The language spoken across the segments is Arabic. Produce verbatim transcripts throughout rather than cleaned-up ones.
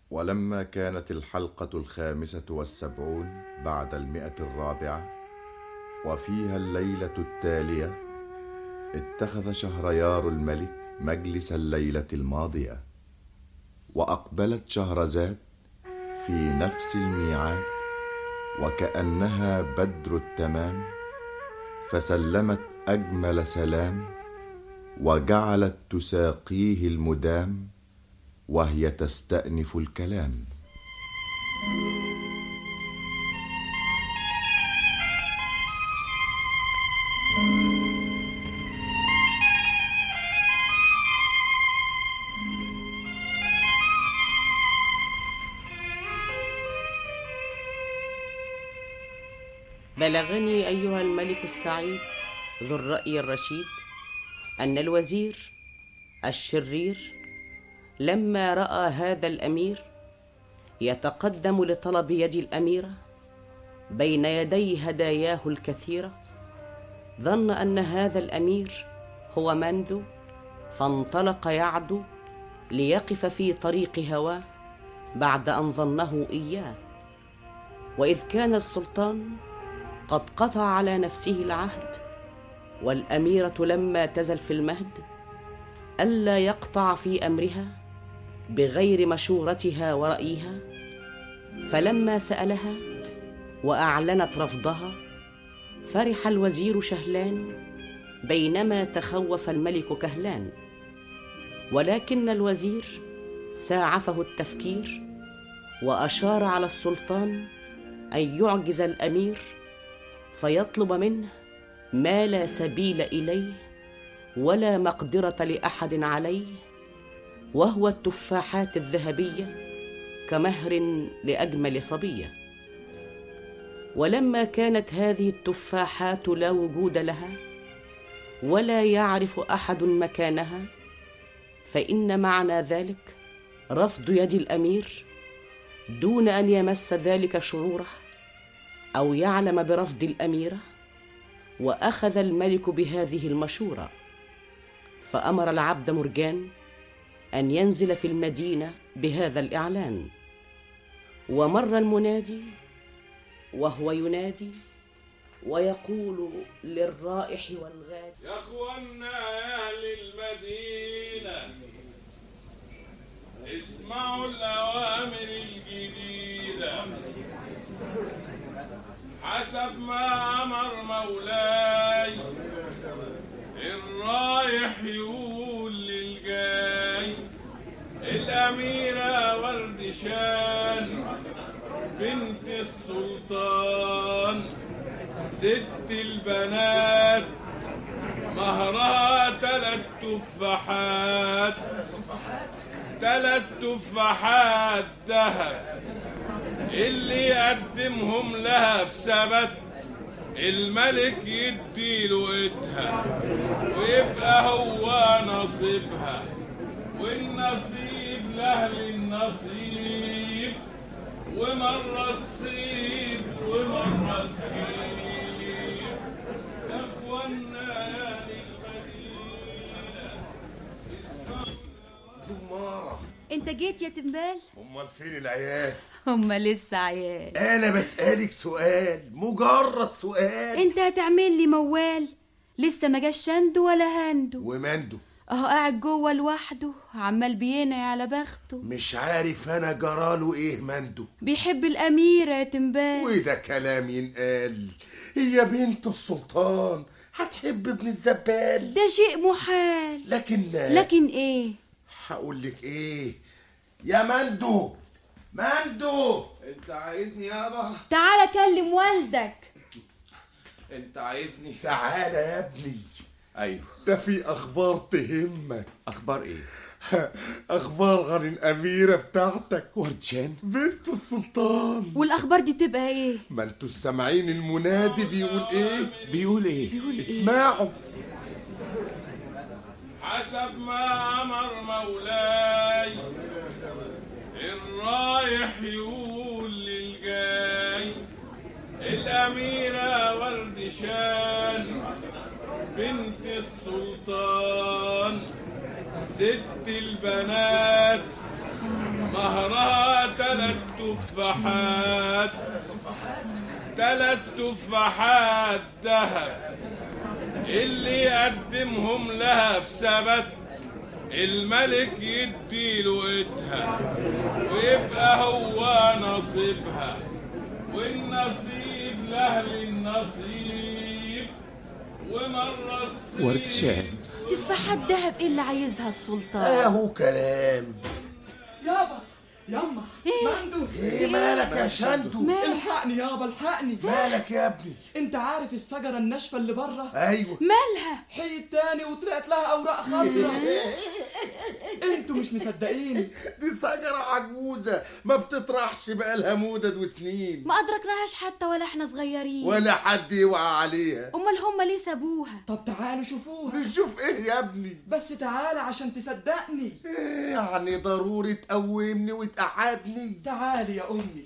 ولما كانت الحلقة الخامسة والسبعون بعد المئة الرابعة وفيها الليلة التالية، اتخذ شهريار الملك مجلس الليلة الماضية، وأقبلت شهرزاد في نفس الميعاد وكأنها بدر التمام، فسلمت أجمل سلام وجعلت تساقيه المدام وهي تستأنف الكلام. بلغني أيها الملك السعيد ذو الرأي الرشيد أن الوزير الشرير لما رأى هذا الأمير يتقدم لطلب يد الأميرة بين يدي هداياه الكثيرة، ظن أن هذا الأمير هو مندو، فانطلق يعدو ليقف في طريق هواه بعد أن ظنه إياه. وإذ كان السلطان قد قطع على نفسه العهد والأميرة لما تزل في المهد ألا يقطع في أمرها بغير مشورتها ورأيها، فلما سألها وأعلنت رفضها فرح الوزير شهلان بينما تخوف الملك كهلان. ولكن الوزير ساعفه التفكير وأشار على السلطان أن يعجز الأمير فيطلب منه ما لا سبيل إليه ولا مقدرة لأحد عليه، وهو التفاحات الذهبية كمهر لأجمل صبية. ولما كانت هذه التفاحات لا وجود لها ولا يعرف أحد مكانها، فإن معنى ذلك رفض يد الأمير دون أن يمس ذلك شروره أو يعلم برفض الأميرة. وأخذ الملك بهذه المشورة، فأمر العبد مرجان أن ينزل في المدينة بهذا الإعلان. ومر المنادي وهو ينادي ويقول للرائح والغادي: يا أخوانا يا أهل المدينة، اسمعوا الأوامر الجديدة حسب ما أمر مولاي. الرايح يقول للجاي: الأميرة وردشان بنت السلطان ست البنات مهرها تلات تفاحات تلات تفاحات دهب، اللي يقدمهم لها في سبت الملك يديله ايدها ويبقى هو نصيبها، والنصيب لأهل النصيب، ومرة تصيب ومرة تخيب. يا اخوانا يا المدينة زمارة، انت جيت يا تنبال؟ امال فين العيال؟ هما لسه عيال. انا بسألك سؤال، مجرد سؤال. انت هتعمل لي موال؟ لسه ما جاش شندو ولا هندو. ومندو اهو قاعد جوه لوحده عمال بينعي على بخته. مش عارف انا جراله ايه. مندو بيحب الاميره يا تنبال. وده كلام ينقال؟ هي بنت السلطان هتحب ابن الزبال؟ ده شيء محال. لكن لكن ايه؟ هقول لك ايه يا مندو. مندو، انت عايزني يابا؟ تعالى كلم والدك. انت عايزني؟ تعالى يا ابني. ايوه، ده في اخبار تهمك. اخبار ايه؟ اخبار عن الاميره بتاعتك وردشان بنت السلطان. والاخبار دي تبقى ايه؟ ما انتوا سامعين المنادي بيقول ايه؟ بيقول ايه؟ بيقول اسمعوا. حسب ما امر مولاي. الرايح يقول للجاي: الاميره وردشان بنت السلطان ست البنات مهرها تلات تفاحات تلات تفاحات دهب، اللي يقدمهم لها في سبت الملك يديله ايدها ويبقى هو نصيبها، والنصيب لأهل النصيب. ومرة وردشان تفاحات دهب ايه اللي عايزها السلطان؟ اهو كلام. يابا ياما إيه؟ مندو، ايه مالك يا شندو؟ الحقني يابا الحقني. مالك يا ابني؟ انت عارف الشجره الناشفه اللي بره؟ ايوه. مالها؟ حيت تاني وطلعت لها اوراق خضراء. انتوا مش مصدقين؟ دي شجرة عجوزة ما بتطرحش بقالها مدد وسنين، ما ادركناهاش حتى ولا احنا صغيرين، ولا حد يوعى عليها. امال هم ليه سابوها؟ طب تعالوا شوفوها. نشوف ايه يا ابني؟ بس تعالى عشان تصدقني. إيه يعني ضروري تقومني وتقعدني؟ تعالي يا امي.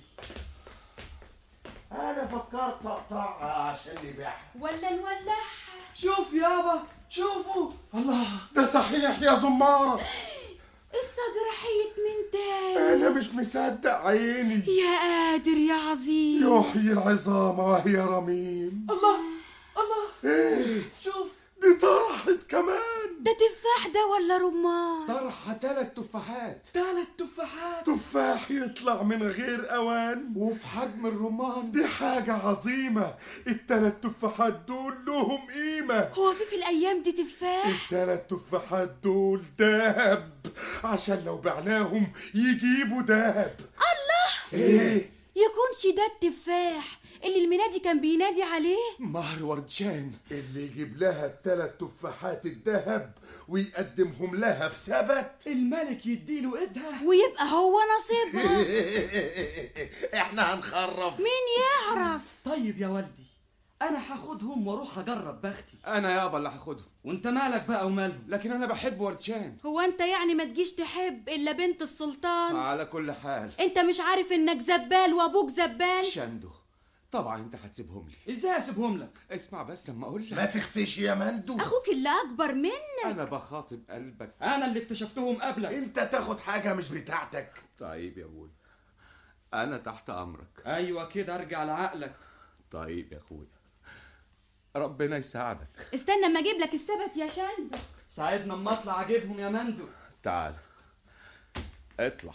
انا فكرت اقطعها عشان نبيعها. ولا نولعها؟ شوف يابا شوفوا. الله، ده صحيح يا زمارة. الشجرة حيت من تاني. انا مش مصدق عيني. يا قادر يا عظيم. يحيي العظام وهي رميم. الله الله. ايه شوف دي طرحت كمان. ده تفاح ده ولا رمان؟ طرحة تلات تفاحات ثلاث تفاحات تفاح يطلع من غير اوان وفي حجم الرمان. دي حاجة عظيمة. التلات تفاحات دول لهم قيمة. هو في في الايام دي تفاح؟ التلات تفاحات دول دهب، عشان لو بعناهم يجيبوا دهب. الله، ايه يكونش ده التفاح اللي المنادي كان بينادي عليه؟ مهر وردشان اللي يجيب لها التلات تفاحات الدهب ويقدمهم لها في سبت الملك يديله ايدها ويبقى هو نصيبها. احنا هنخرف. مين يعرف؟ طيب يا والدي، انا هاخدهم واروح اجرب بختي. انا يابا اللي هاخدهم، وانت مالك بقى ومالهم؟ لكن انا بحب وردشان. هو انت يعني ما تجيش تحب الا بنت السلطان؟ على كل حال انت مش عارف انك زبال وابوك زبال؟ شندو طبعا انت هتسيبهم لي. ازاي اسيبهم لك؟ اسمع بس اما اقول ما لك، تختش يا مندو. اخوك اللي اكبر منك. انا بخاطب قلبك. انا اللي اكتشفتهم قبلك. انت تاخد حاجة مش بتاعتك. طيب يا ابوي انا تحت امرك. ايوه كده ارجع لعقلك. طيب يا اخويا ربنا يساعدك. استنى اما اجيب لك السبت يا شندو. ساعدنا اما اطلع اجيبهم يا مندو. تعال اطلع.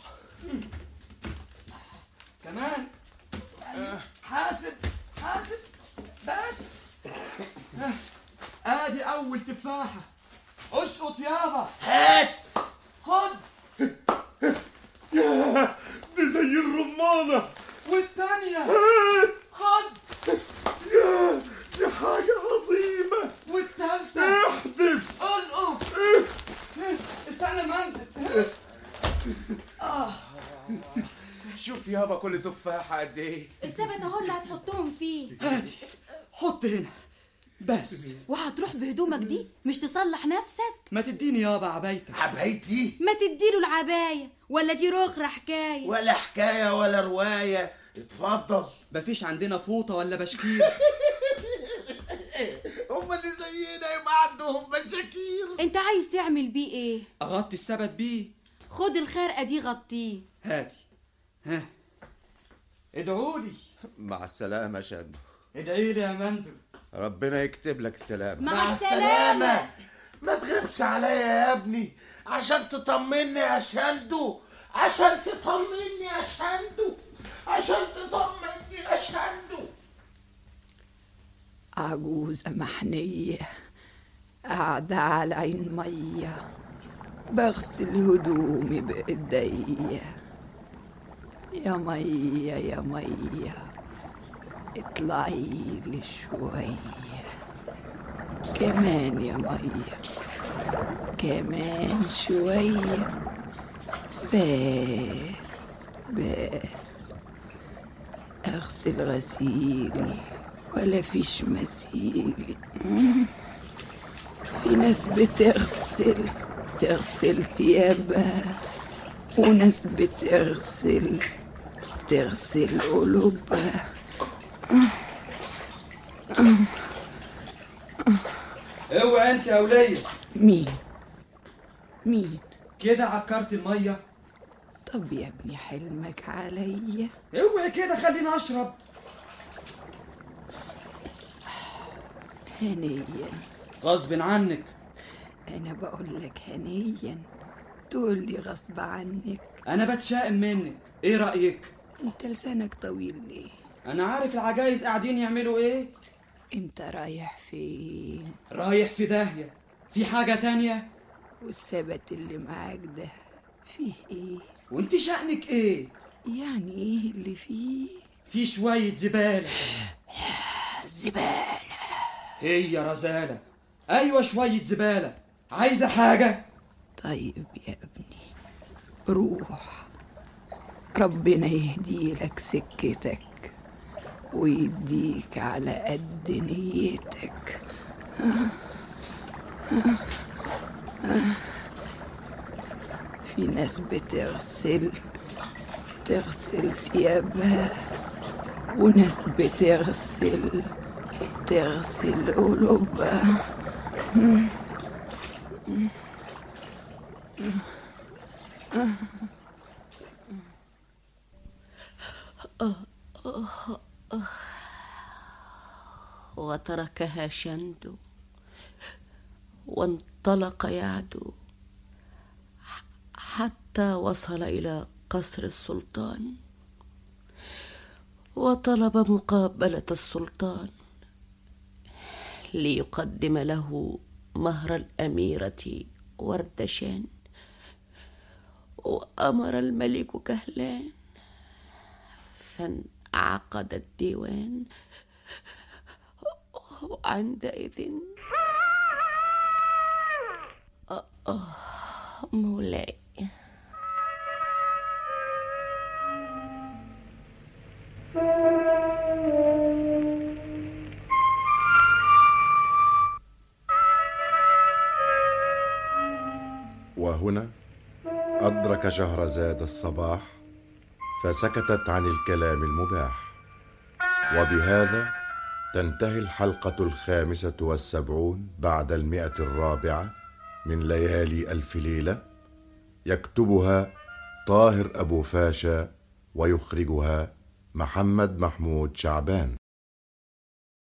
كمان حاسب حاسب بس. ادي اول تفاحة. اشقط يابا. هات. خد. يا دي زي الرمانة. والتانية. هات. خد. يا دي حاجة عظيمة. والتالتة. احذف. القط. استنى ما انزل. شوف يابا كل تفاحة قد ايه. السبت اهو اللي هتحطهم فيه. هاتي حط هنا بس. وهتروح بهدومك دي مش تصلح نفسك؟ ما تديني يابا عبايتك. عبايتي ما تديله العباية ولا دي رخرة حكاية؟ ولا حكاية ولا رواية. اتفضل. مفيش عندنا فوطة ولا بشكير. هم اللي زينا يبقى عندهم مشاكير. انت عايز تعمل بيه ايه؟ اغطي السبت بيه. خد الخرقة دي غطيه. هاتي. ها ادعولي. مع السلامة شندو. ادعي لي يا مندو. ربنا يكتب لك السلامة. مع السلامة. ما تغيبش عليا يا ابني عشان تطمني يا شندو. عشان تطمني يا شندو. عشان تطمني يا شندو. عجوزة محنية قاعدة على عين مية بغسل هدومي بإيديا. يا مية يا مية اطلعي لي شوية كمان يا مية كمان شوية بس بس. أغسل غسيلي ولا فيش مسيلي. في ناس بتغسل تغسل ثيابها وناس بتغسل تغسل قلوبها. اوعى انت يا ولية. مين مين كده عكرت المية. طب يا ابني حلمك عليا. اوعي كده خليني اشرب. هنيا. غصب عنك. انا بقول لك هنيا تقول لي غصب عنك. انا بتشائم منك، ايه رايك؟ انت لسانك طويل ليه؟ انا عارف العجايز قاعدين يعملوا ايه. انت رايح فين؟ رايح في داهيه. في حاجه تانية؟ والثبت اللي معاك ده فيه ايه؟ وانت شأنك ايه؟ يعني ايه اللي فيه؟ في شويه زباله. زباله؟ هي رزاله. ايوه شويه زباله. عايزه حاجه؟ طيب يا ابني روح، ربنا يهدي لك سكتك ويديك على قد نيتك. في ناس بتغسل تغسل ثيابها، وناس بتغسل تغسل قلوبها. وتركها شندو وانطلق يعدو حتى وصل إلى قصر السلطان، وطلب مقابلة السلطان ليقدم له مهر الأميرة وردشان. وأمر الملك كهلان فانعقد الديوان، وعندئذ آه آه مولاي. وهنا أدرك شهرزاد الصباح فسكتت عن الكلام المباح. وبهذا تنتهي الحلقة الخامسة والسبعون بعد المئة الرابعة من ليالي ألف ليلة. يكتبها طاهر أبو فاشا ويخرجها محمد محمود شعبان.